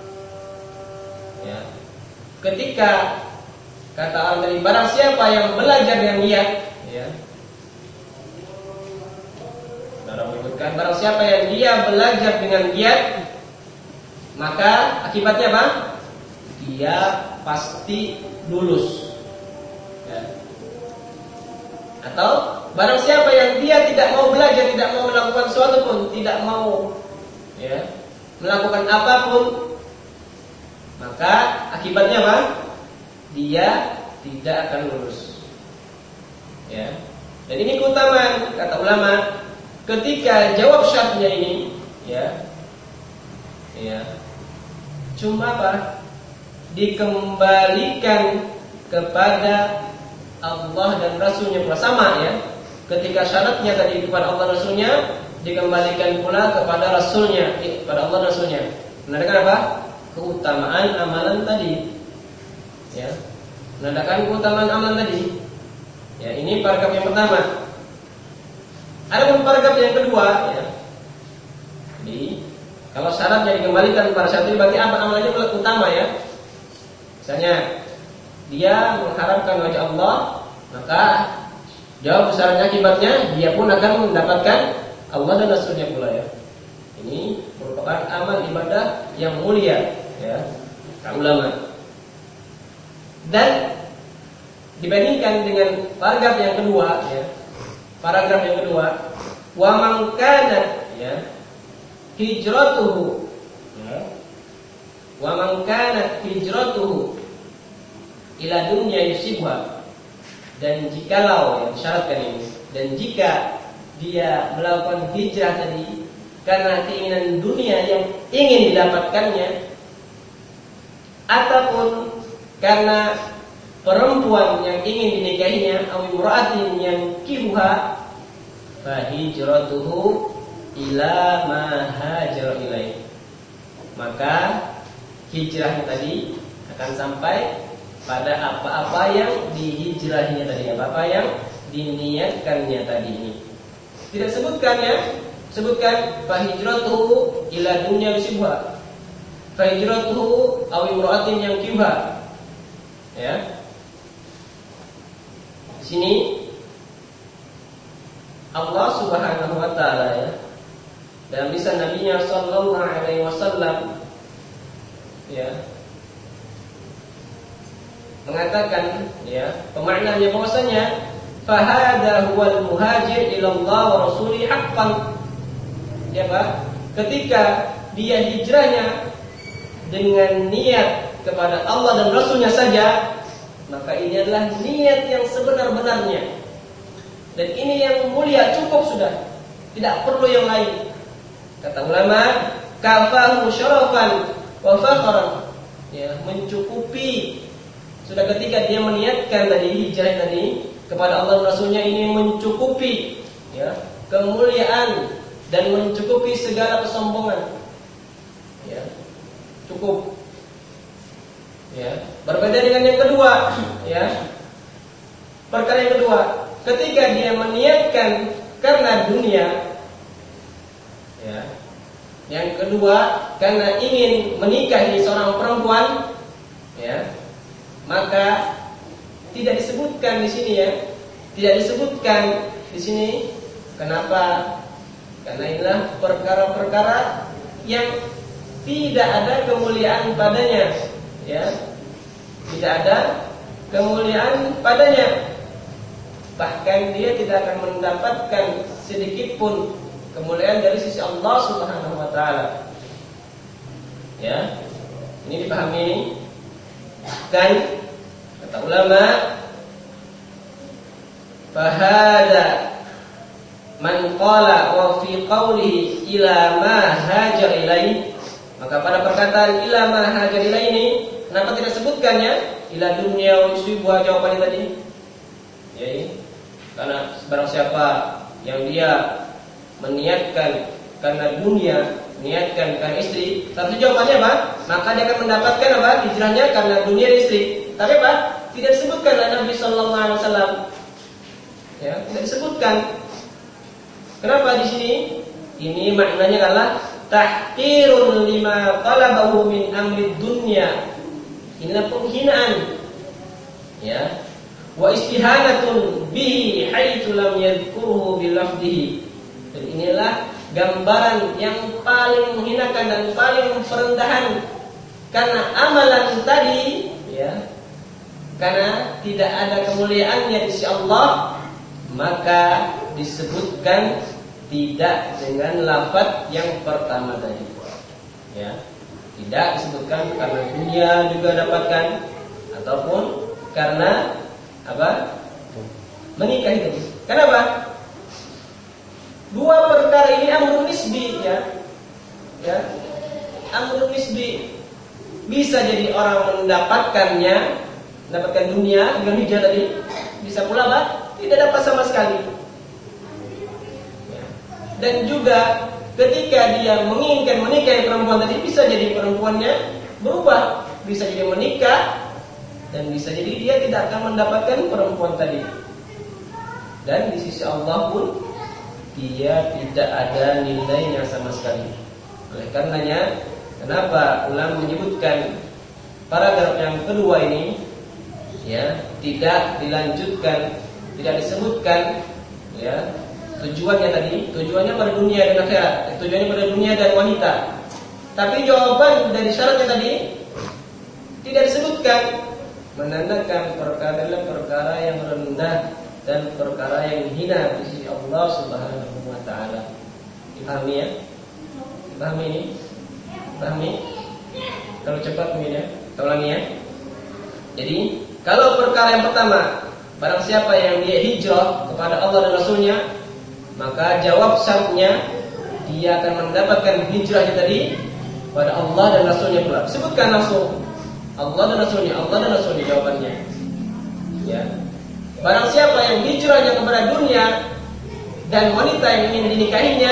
ya. Ketika kata orang tadi, barang siapa yang belajar dengan giat, ya, orang menyebutkan barang siapa yang dia belajar dengan giat, maka akibatnya apa? Dia pasti lulus. Ya. Atau barang siapa yang dia tidak mau belajar, tidak mau melakukan sesuatu pun, tidak mau, ya, melakukan apapun, maka akibatnya apa? Dia tidak akan lulus. Ya. Dan ini keutamaan kata ulama ketika jawab syaratnya ini, ya, ya, cuma apa? Dikembalikan kepada Allah dan Rasulnya pula sama ya. Ketika syaratnya tadi kepada Allah dan Rasulnya, dikembalikan pula kepada Rasulnya, kepada Allah dan Rasulnya. Menandakan apa? Keutamaan amalan tadi. Ya. Menandakan keutamaan amalan tadi. Ya, ini paragraf yang pertama. Ada pun paragraf yang kedua ya. Jadi kalau syaratnya dikembalikan kepada syarat itu berarti apa amalannya utama ya. Misalnya dia mengharapkan wajah Allah, maka jawab besarnya akibatnya dia pun akan mendapatkan Allah dan Rasulnya pula ya. Ini merupakan amal ibadah yang mulia ya, kata ulama. Dan dibandingkan dengan paragraf yang kedua ya, paragraf yang kedua, wa man kana ya hijratuhu ya, wa man kana hijratuhu ila dunya yusibha, dan jikalau yang disyaratkan ini, dan jika dia melakukan hijrah tadi karena keinginan dunia yang ingin didapatkannya, ataupun karena perempuan yang ingin dinikahinya, aw imra'atin yang kibuha, fa hijratuhu ila ma hajar ilaih, maka hijrahnya tadi akan sampai pada apa-apa yang dihijrahinya tadi, apa-apa yang diniatkannya tadi ini. Tidak sebutkan ya, sebutkan fa hijratuhu ila dunya yusibha, fa hijratuhu aw imra'atin yang kibuha. Ya. Di sini Allah Subhanahu wa taala ya, dalam lisan Nabi-Nya sallallahu alaihi wasallam ya, mengatakan ya, pemaknaannya bahwasanya fahada huwal muhajir ila Allah wa rasuli haqqan. Ya Pak, ketika dia hijrahnya dengan niat kepada Allah dan Rasulnya saja, maka ini adalah niat yang sebenar-benarnya. Dan ini yang mulia, cukup sudah, tidak perlu yang lain. Kata ulama, kafahu syarafan wa fakhran, ya, mencukupi. Sudah ketika dia meniatkan tadi hijrah tadi kepada Allah dan Rasulnya, ini mencukupi ya, kemuliaan dan mencukupi segala kesombongan. Ya, cukup. Ya, berbeda dengan yang kedua, ya. Perkara yang kedua, ketika dia meniatkan karena dunia, ya. Yang kedua, karena ingin menikahi seorang perempuan, ya, maka tidak disebutkan di sini ya, tidak disebutkan di sini. Kenapa? Karena inilah perkara-perkara yang tidak ada kemuliaan padanya. Ya, tidak ada kemuliaan padanya. Bahkan dia tidak akan mendapatkan sedikit pun kemuliaan dari sisi Allah Subhanahu wa taala. Ya, ini dipahami. Dan kata ulama, fahada man qala wa fi qawlihi ila ma hajar ilaihi, maka pada perkataan ila ma hajar ilaihi ini, kenapa tidak sebutkannya ila dunia wa yusibuha, jawabannya tadi? Ya, ini karena barang siapa yang dia meniatkan karena dunia, niatkan karena istri, satu jawabannya apa? Maka dia akan mendapatkan apa? Hijrahnya karena dunia dan istri. Tapi apa? Tidak disebutkan oleh Nabi Sallallahu Alaihi Wasallam. Ya, tidak disebutkan. Kenapa di sini? Ini maknanya adalah tahqirun lima talabahu min amri dunya. Inilah penghinaan. Ya. Wa istihanatun bihi haitsu lam yadhkuruhu bil lafdhihi. Dan inilah gambaran yang paling menghinakan dan paling perendahan karena amalan tadi, ya, karena tidak ada kemuliaannya di sisi Allah, maka disebutkan tidak dengan lafaz yang pertama tadi. Ya, tidak disebutkan karena dunia juga dapatkan ataupun karena apa? Menikah itu. Kenapa? Dua perkara ini amrun nisbi, ya. Ya. Amrun nisbi. Bisa jadi orang mendapatkannya, mendapatkan dunia dengan hijrah tadi, bisa pula bah, tidak dapat sama sekali. Dan juga ketika dia menginginkan menikahi perempuan tadi, bisa jadi perempuannya berubah, bisa jadi menikah, dan bisa jadi dia tidak akan mendapatkan perempuan tadi. Dan di sisi Allah pun dia tidak ada nilainya sama sekali. Oleh karenanya, kenapa ulama menyebutkan paragraf yang kedua ini, ya, tidak dilanjutkan, tidak disebutkan, ya, tujuannya tadi, tujuannya pada dunia dan akhirat, tujuannya pada dunia dan wanita. Tapi jawaban dari syaratnya tadi tidak disebutkan, menandakan perkara adalah perkara yang rendah dan perkara yang hina di sisi Allah Subhanahu wa taala. Dipahami ya? Dipahami ini? Dipahami? Kalau cepat mungkin ya. Kita ulangi ya. Jadi, kalau perkara yang pertama, barang siapa yang dia hijrah kepada Allah dan Rasulnya, maka jawab syaratnya dia akan mendapatkan hijrahnya tadi pada Allah dan Rasulnya pula. Sebutkan langsung Allah dan Rasulnya, Allah dan Rasulnya jawabannya. Ya. Barang siapa yang hijrahnya kepada dunia dan wanita yang ingin dinikahinya,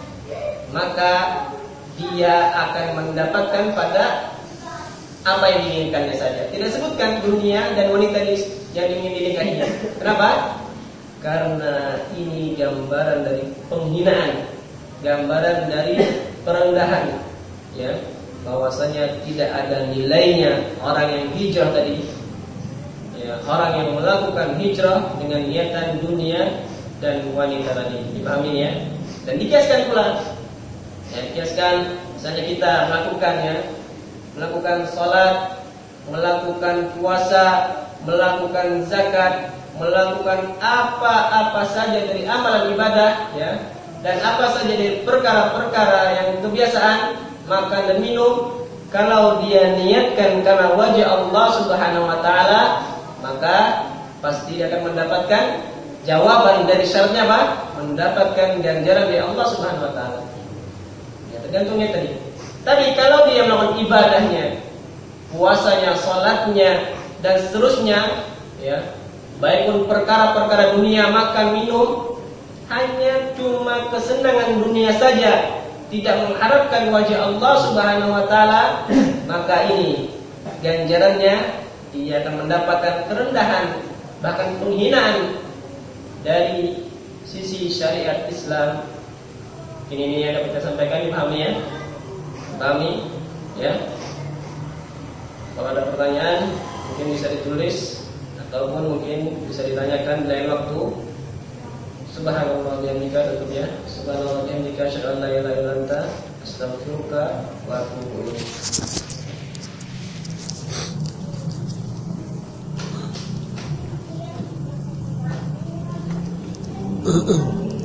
maka dia akan mendapatkan pada apa yang diinginkannya saja. Tidak sebutkan dunia dan wanita yang ingin dinikahinya. Kenapa? Karena ini gambaran dari penghinaan, gambaran dari perendahan, ya, bahwasanya tidak ada nilainya orang yang hijrah tadi, ya, orang yang melakukan hijrah dengan niatan dunia dan wanita tadi. Dipahami ya? Dan dikiaskan pula, ya, dikiaskan misalnya kita melakukan ya, melakukan sholat, melakukan puasa, melakukan zakat, melakukan apa-apa saja dari amalan ibadah, ya, dan apa saja dari perkara-perkara yang kebiasaan, makan dan minum, kalau dia niatkan karena wajah Allah Subhanahu wa taala, maka pasti dia akan mendapatkan jawaban dari syaratnya apa? Mendapatkan ganjaran dari Allah Subhanahu wa taala. Ya, tergantungnya tadi. Tapi kalau dia melakukan ibadahnya, puasanya, salatnya dan seterusnya, ya, baik pun perkara-perkara dunia, makan, minum, hanya cuma kesenangan dunia saja, tidak mengharapkan wajah Allah Subhanahu wa taala, maka ini ganjarannya dia akan mendapatkan kerendahan, bahkan penghinaan dari sisi syariat Islam. Ini ini yang dapat kita sampaikan, dipahami ya? Pahami ya? Kalau ada pertanyaan mungkin bisa ditulis ataupun mungkin bisa ditanyakan di lain waktu. Subhanallah wa bihamdika, tutup ya. Subhanallah wa bihamdika, asyhadu an la ilaha illa anta, astaghfiruka wa atubu ilaik.